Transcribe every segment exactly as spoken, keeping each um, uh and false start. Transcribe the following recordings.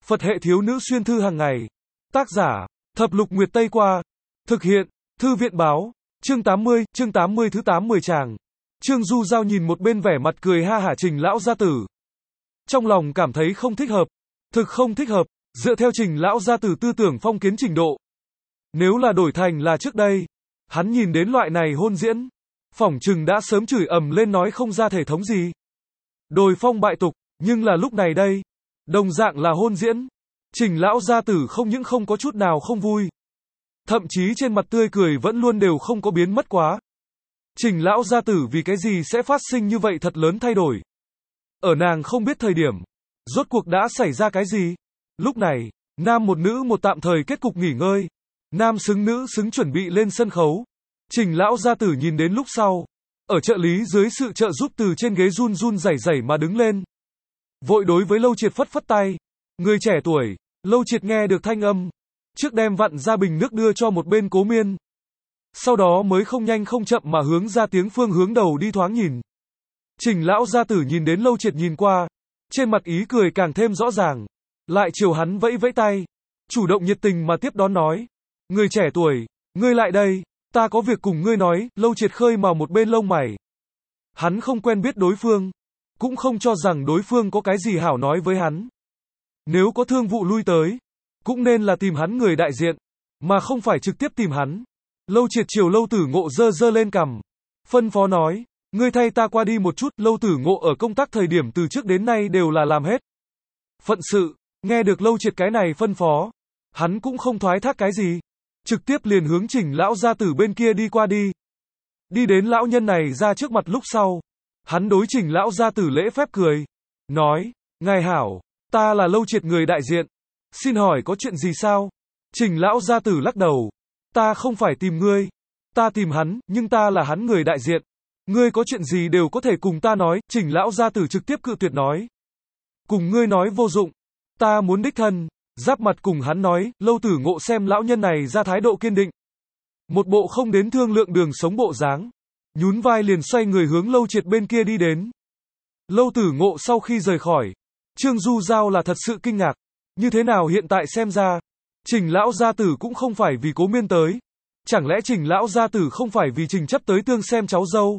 Phật hệ thiếu nữ xuyên thư hàng ngày. Tác giả, Thập Lục Nguyệt Tây Qua. Thực hiện, Thư viện Báo. Chương tám mươi, chương tám mươi thứ tám mươi tràng. Trương Du Giao nhìn một bên vẻ mặt cười ha hả Trình lão gia tử. Trong lòng cảm thấy không thích hợp. Thực không thích hợp, dựa theo Trình lão gia tử tư tưởng phong kiến trình độ. Nếu là đổi thành là trước đây, hắn nhìn đến loại này hôn diễn, phỏng chừng đã sớm chửi ầm lên nói không ra thể thống gì. Đồi phong bại tục, nhưng là lúc này đây, đồng dạng là hôn diễn. Trình lão gia tử không những không có chút nào không vui, thậm chí trên mặt tươi cười vẫn luôn đều không có biến mất quá. Trình lão gia tử vì cái gì sẽ phát sinh như vậy thật lớn thay đổi. Ở nàng không biết thời điểm, rốt cuộc đã xảy ra cái gì. Lúc này, nam một nữ một tạm thời kết cục nghỉ ngơi. Nam xứng nữ xứng chuẩn bị lên sân khấu. Trình lão gia tử nhìn đến lúc sau, ở trợ lý dưới sự trợ giúp từ trên ghế run run rẩy rẩy mà đứng lên. Vội đối với Lâu Triệt phất phất tay. Người trẻ tuổi, Lâu Triệt nghe được thanh âm, trước đem vặn ra bình nước đưa cho một bên Cố Miên. Sau đó mới không nhanh không chậm mà hướng ra tiếng phương hướng đầu đi thoáng nhìn. Trình lão gia tử nhìn đến Lâu Triệt nhìn qua, trên mặt ý cười càng thêm rõ ràng, lại chiều hắn vẫy vẫy tay, chủ động nhiệt tình mà tiếp đón nói. Người trẻ tuổi, ngươi lại đây, ta có việc cùng ngươi nói. Lâu Triệt khơi mào một bên lông mày. Hắn không quen biết đối phương, cũng không cho rằng đối phương có cái gì hảo nói với hắn. Nếu có thương vụ lui tới, cũng nên là tìm hắn người đại diện, mà không phải trực tiếp tìm hắn. Lâu Triệt chiều Lâu Tử Ngộ giơ giơ lên cằm, phân phó nói, ngươi thay ta qua đi một chút. Lâu Tử Ngộ ở công tác thời điểm từ trước đến nay đều là làm hết phận sự, nghe được Lâu Triệt cái này phân phó, hắn cũng không thoái thác cái gì, trực tiếp liền hướng Trình lão gia tử bên kia đi qua đi. Đi đến lão nhân này ra trước mặt lúc sau, hắn đối Trình lão gia tử lễ phép cười, nói, ngài hảo, ta là Lâu Triệt người đại diện, xin hỏi có chuyện gì sao? Trình lão gia tử lắc đầu, ta không phải tìm ngươi, ta tìm hắn, nhưng ta là hắn người đại diện, ngươi có chuyện gì đều có thể cùng ta nói. Trình lão gia tử trực tiếp cự tuyệt nói, cùng ngươi nói vô dụng, ta muốn đích thân giáp mặt cùng hắn nói. Lâu Tử Ngộ xem lão nhân này ra thái độ kiên định, một bộ không đến thương lượng đường sống bộ dáng, nhún vai liền xoay người hướng Lâu Triệt bên kia đi đến. Lâu Tử Ngộ sau khi rời khỏi, Trương Du Giao là thật sự kinh ngạc, như thế nào hiện tại xem ra, Trình lão gia tử cũng không phải vì Cố Miên tới, chẳng lẽ Trình lão gia tử không phải vì Trình chấp tới tương xem cháu dâu?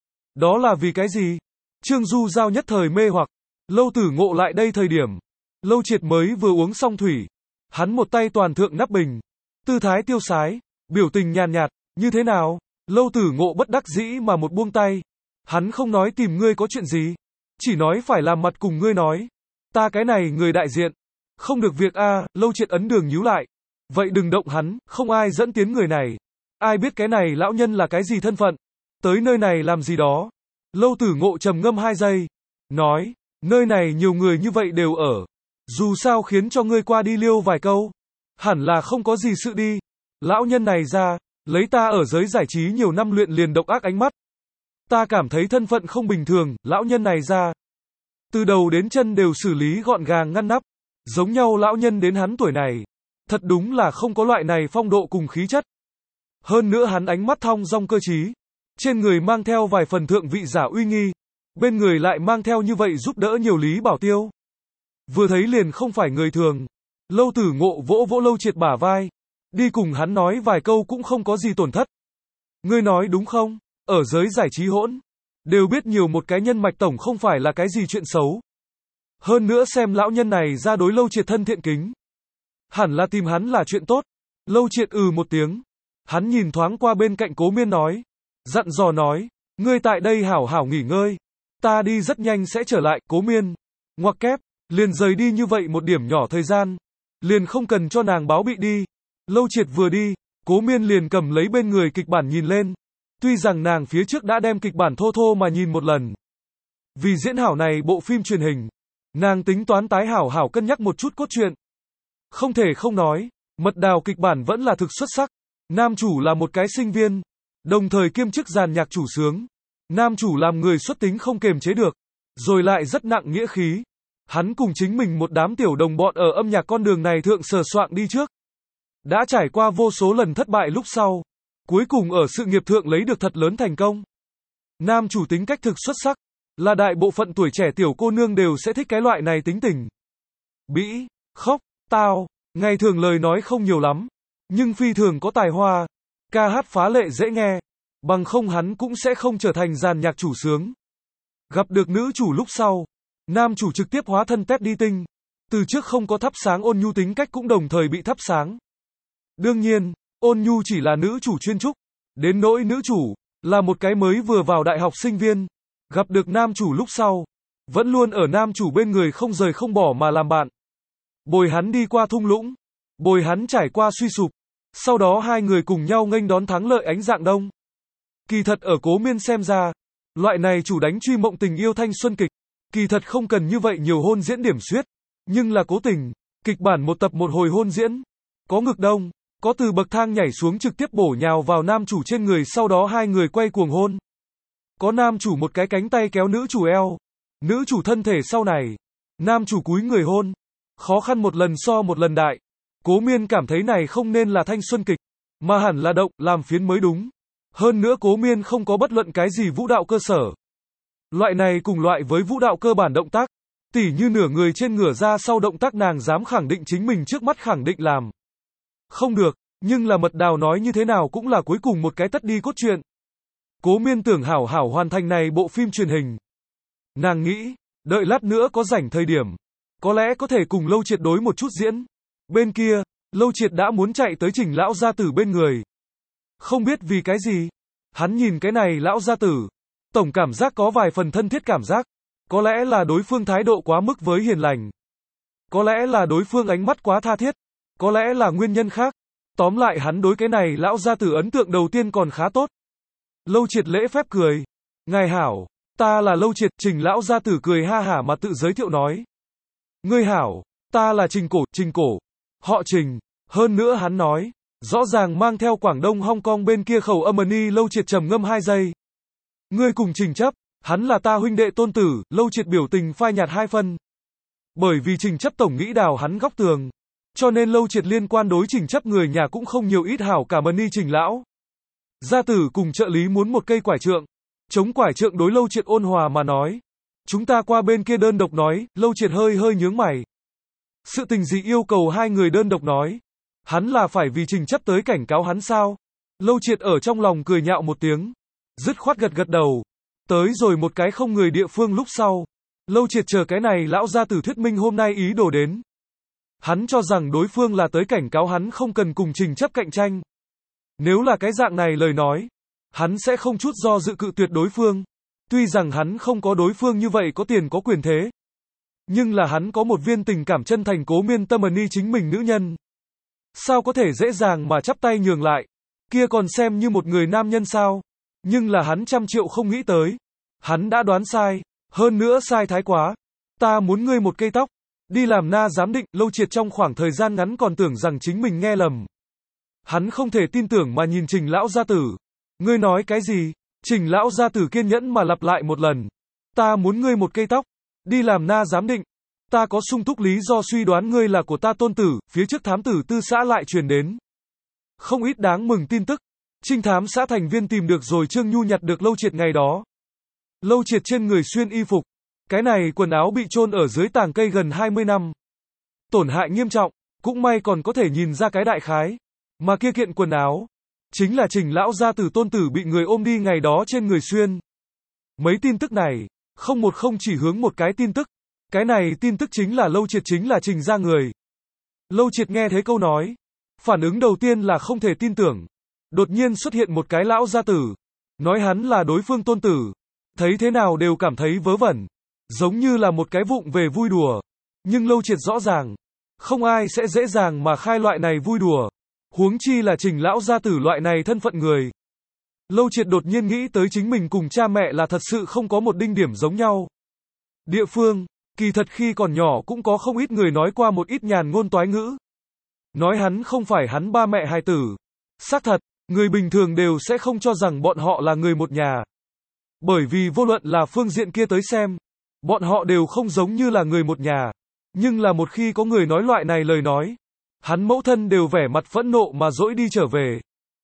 Đó là vì cái gì? Trương Du Giao nhất thời mê hoặc. Lâu Tử Ngộ lại đây thời điểm, Lâu Triệt mới vừa uống xong thủy, hắn một tay toàn thượng nắp bình, tư thái tiêu sái, biểu tình nhàn nhạt, như thế nào? Lâu Tử Ngộ bất đắc dĩ mà một buông tay, hắn không nói tìm ngươi có chuyện gì, chỉ nói phải làm mặt cùng ngươi nói, ta cái này người đại diện, không được việc a. Lâu Triệt ấn đường nhíu lại, vậy đừng động hắn, không ai dẫn tiến người này, ai biết cái này lão nhân là cái gì thân phận, tới nơi này làm gì đó. Lâu Tử Ngộ trầm ngâm hai giây, nói, nơi này nhiều người như vậy đều ở, dù sao khiến cho ngươi qua đi liêu vài câu, hẳn là không có gì sự đi. Lão nhân này ra, lấy ta ở giới giải trí nhiều năm luyện liền độc ác ánh mắt, ta cảm thấy thân phận không bình thường. Lão nhân này ra, từ đầu đến chân đều xử lý gọn gàng ngăn nắp, giống nhau lão nhân đến hắn tuổi này, thật đúng là không có loại này phong độ cùng khí chất. Hơn nữa hắn ánh mắt thong dong cơ trí, trên người mang theo vài phần thượng vị giả uy nghi, bên người lại mang theo như vậy giúp đỡ nhiều lý bảo tiêu, vừa thấy liền không phải người thường. Lâu Tử Ngộ vỗ vỗ Lâu Triệt bả vai, đi cùng hắn nói vài câu cũng không có gì tổn thất. Ngươi nói đúng không? Ở giới giải trí hỗn, đều biết nhiều một cái nhân mạch tổng không phải là cái gì chuyện xấu. Hơn nữa xem lão nhân này ra đối Lâu Triệt thân thiện kính, hẳn là tìm hắn là chuyện tốt. Lâu Triệt ừ một tiếng, hắn nhìn thoáng qua bên cạnh Cố Miên nói, dặn dò nói, ngươi tại đây hảo hảo nghỉ ngơi, ta đi rất nhanh sẽ trở lại. Cố Miên ngoặc kép, liền rời đi như vậy một điểm nhỏ thời gian, liền không cần cho nàng báo bị đi. Lâu Triệt vừa đi, Cố Miên liền cầm lấy bên người kịch bản nhìn lên, tuy rằng nàng phía trước đã đem kịch bản thô thô mà nhìn một lần, vì diễn hảo này bộ phim truyền hình, nàng tính toán tái hảo hảo cân nhắc một chút cốt truyện. Không thể không nói, Mật Đào kịch bản vẫn là thực xuất sắc. Nam chủ là một cái sinh viên, đồng thời kiêm chức dàn nhạc chủ sướng. Nam chủ làm người xuất tính không kềm chế được, rồi lại rất nặng nghĩa khí. Hắn cùng chính mình một đám tiểu đồng bọn ở âm nhạc con đường này thượng sờ soạng đi trước. Đã trải qua vô số lần thất bại lúc sau, cuối cùng ở sự nghiệp thượng lấy được thật lớn thành công. Nam chủ tính cách thực xuất sắc, là đại bộ phận tuổi trẻ tiểu cô nương đều sẽ thích cái loại này tính tình. Bĩ, Khóc, tao, ngày thường lời nói không nhiều lắm, nhưng phi thường có tài hoa, ca hát phá lệ dễ nghe, bằng không hắn cũng sẽ không trở thành dàn nhạc chủ sướng. Gặp được nữ chủ lúc sau, nam chủ trực tiếp hóa thân Teddy Tinh, từ trước không có thắp sáng Ôn Nhu tính cách cũng đồng thời bị thắp sáng. Đương nhiên, Ôn Nhu chỉ là nữ chủ chuyên trúc, đến nỗi nữ chủ, là một cái mới vừa vào đại học sinh viên, gặp được nam chủ lúc sau, vẫn luôn ở nam chủ bên người không rời không bỏ mà làm bạn. Bồi hắn đi qua thung lũng, bồi hắn trải qua suy sụp, sau đó hai người cùng nhau nghênh đón thắng lợi ánh dạng đông. Kỳ thật ở Cố Miên xem ra, loại này chủ đánh truy mộng tình yêu thanh xuân kịch, kỳ thật không cần như vậy nhiều hôn diễn điểm xuyết, nhưng là cố tình, kịch bản một tập một hồi hôn diễn, có ngực đông, có từ bậc thang nhảy xuống trực tiếp bổ nhào vào nam chủ trên người sau đó hai người quay cuồng hôn. Có nam chủ một cái cánh tay kéo nữ chủ eo, nữ chủ thân thể sau này, nam chủ cúi người hôn, khó khăn một lần so một lần đại. Cố Miên cảm thấy này không nên là thanh xuân kịch, mà hẳn là động, làm phiến mới đúng. Hơn nữa Cố Miên không có bất luận cái gì vũ đạo cơ sở. Loại này cùng loại với vũ đạo cơ bản động tác, tỉ như nửa người trên ngửa ra sau động tác nàng dám khẳng định chính mình trước mắt khẳng định làm. Không được, nhưng là Mật Đào nói như thế nào cũng là cuối cùng một cái tất đi cốt truyện. Cố Miên tưởng hảo hảo hoàn thành này bộ phim truyền hình. Nàng nghĩ, đợi lát nữa có rảnh thời điểm, có lẽ có thể cùng Lâu Triệt đối một chút diễn. Bên kia, Lâu Triệt đã muốn chạy tới Trình lão gia tử bên người. Không biết vì cái gì, hắn nhìn cái này lão gia tử, tổng cảm giác có vài phần thân thiết cảm giác. Có lẽ là đối phương thái độ quá mức với hiền lành. Có lẽ là đối phương ánh mắt quá tha thiết. Có lẽ là nguyên nhân khác. Tóm lại hắn đối cái này lão gia tử ấn tượng đầu tiên còn khá tốt. Lâu Triệt lễ phép cười. Ngài hảo, ta là Lâu Triệt. Trình lão gia tử cười ha hả mà tự giới thiệu nói. Ngươi hảo, ta là Trình Cổ, Trình Cổ. Họ Trình. Hơn nữa hắn nói, rõ ràng mang theo Quảng Đông Hong Kong bên kia khẩu âm ni. Lâu Triệt trầm ngâm hai giây. Ngươi cùng Trình Chấp, hắn là ta huynh đệ tôn tử. Lâu Triệt biểu tình phai nhạt hai phân. Bởi vì Trình Chấp tổng nghĩ đào hắn góc tường, cho nên Lâu Triệt liên quan đối Trình Chấp người nhà cũng không nhiều ít hảo cảm ni Trình lão gia tử cùng trợ lý muốn một cây quải trượng. Chống quải trượng đối Lâu Triệt ôn hòa mà nói. Chúng ta qua bên kia đơn độc nói. Lâu Triệt hơi hơi nhướng mày. Sự tình gì yêu cầu hai người đơn độc nói? Hắn là phải vì Trình Chấp tới cảnh cáo hắn sao? Lâu Triệt ở trong lòng cười nhạo một tiếng, dứt khoát gật gật đầu. Tới rồi một cái không người địa phương lúc sau, Lâu Triệt chờ cái này lão gia tử thuyết minh hôm nay ý đồ đến. Hắn cho rằng đối phương là tới cảnh cáo hắn không cần cùng Trình Chấp cạnh tranh. Nếu là cái dạng này lời nói, hắn sẽ không chút do dự cự tuyệt đối phương. Tuy rằng hắn không có đối phương như vậy có tiền có quyền thế, nhưng là hắn có một viên tình cảm chân thành Cố Miên tâm ni chính mình nữ nhân. Sao có thể dễ dàng mà chắp tay nhường lại? Kia còn xem như một người nam nhân sao? Nhưng là hắn trăm triệu không nghĩ tới. Hắn đã đoán sai. Hơn nữa sai thái quá. Ta muốn ngươi một cây tóc. Đi làm na giám định. Lâu Triệt trong khoảng thời gian ngắn còn tưởng rằng chính mình nghe lầm. Hắn không thể tin tưởng mà nhìn Trình lão gia tử. Ngươi nói cái gì? Trình lão gia tử kiên nhẫn mà lặp lại một lần. Ta muốn ngươi một cây tóc. Đi làm na giám định. Ta có sung túc lý do suy đoán ngươi là của ta tôn tử. Phía trước thám tử tư xã lại truyền đến không ít đáng mừng tin tức. Trinh thám xã thành viên tìm được rồi Trương Nhu nhặt được Lâu Triệt ngày đó. Lâu Triệt trên người xuyên y phục. Cái này quần áo bị chôn ở dưới tàng cây gần hai mươi năm. Tổn hại nghiêm trọng. Cũng may còn có thể nhìn ra cái đại khái. Mà kia kiện quần áo chính là Trình lão gia tử tôn tử bị người ôm đi ngày đó trên người xuyên. Mấy tin tức này, không một không chỉ hướng một cái tin tức. Cái này tin tức chính là Lâu Triệt chính là Trình gia người. Lâu Triệt nghe thấy câu nói, phản ứng đầu tiên là không thể tin tưởng. Đột nhiên xuất hiện một cái lão gia tử, nói hắn là đối phương tôn tử. Thấy thế nào đều cảm thấy vớ vẩn, giống như là một cái vụng về vui đùa. Nhưng Lâu Triệt rõ ràng, không ai sẽ dễ dàng mà khai loại này vui đùa. Huống chi là Trình lão gia tử loại này thân phận người. Lâu Triệt đột nhiên nghĩ tới chính mình cùng cha mẹ là thật sự không có một đinh điểm giống nhau. Địa phương, kỳ thật khi còn nhỏ cũng có không ít người nói qua một ít nhàn ngôn toái ngữ. Nói hắn không phải hắn ba mẹ hài tử. Xác thật, người bình thường đều sẽ không cho rằng bọn họ là người một nhà. Bởi vì vô luận là phương diện kia tới xem, bọn họ đều không giống như là người một nhà. Nhưng là một khi có người nói loại này lời nói, hắn mẫu thân đều vẻ mặt phẫn nộ mà dỗi đi trở về.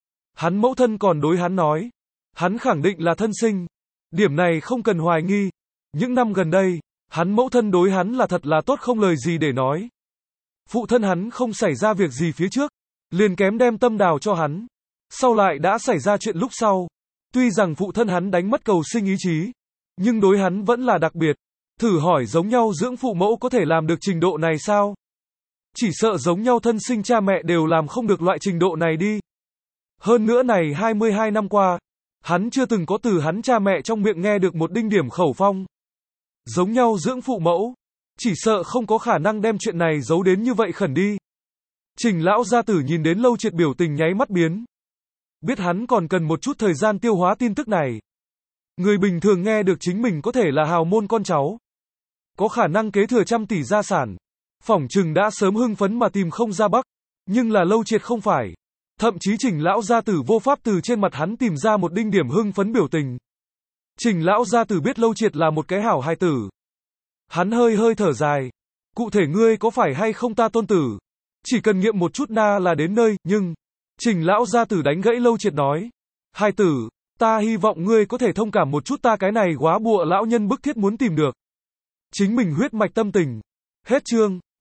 Hắn mẫu thân còn đối hắn nói, hắn khẳng định là thân sinh. Điểm này không cần hoài nghi. Những năm gần đây, hắn mẫu thân đối hắn là thật là tốt không lời gì để nói. Phụ thân hắn không xảy ra việc gì phía trước, liền kém đem tâm đào cho hắn. Sau lại đã xảy ra chuyện lúc sau. Tuy rằng phụ thân hắn đánh mất cầu sinh ý chí, nhưng đối hắn vẫn là đặc biệt. Thử hỏi giống nhau dưỡng phụ mẫu có thể làm được trình độ này sao? Chỉ sợ giống nhau thân sinh cha mẹ đều làm không được loại trình độ này đi. Hơn nữa này hai mươi hai năm qua, hắn chưa từng có từ hắn cha mẹ trong miệng nghe được một đinh điểm khẩu phong. Giống nhau dưỡng phụ mẫu, chỉ sợ không có khả năng đem chuyện này giấu đến như vậy khẩn đi. Trình lão gia tử nhìn đến Lâu Triệt biểu tình nháy mắt biến. Biết hắn còn cần một chút thời gian tiêu hóa tin tức này. Người bình thường nghe được chính mình có thể là hào môn con cháu, có khả năng kế thừa trăm tỷ gia sản, phỏng chừng đã sớm hưng phấn mà tìm không ra bắc. Nhưng là Lâu Triệt không phải. Thậm chí Trình lão gia tử vô pháp từ trên mặt hắn tìm ra một đinh điểm hưng phấn biểu tình. Trình lão gia tử biết Lâu Triệt là một cái hảo hài tử. Hắn hơi hơi thở dài. Cụ thể ngươi có phải hay không ta tôn tử? Chỉ cần nghiệm một chút na là đến nơi, nhưng... Trình lão gia tử đánh gãy Lâu Triệt nói. Hài tử, ta hy vọng ngươi có thể thông cảm một chút ta cái này góa bụa lão nhân bức thiết muốn tìm được. Chính mình huyết mạch tâm tình. Hết chương.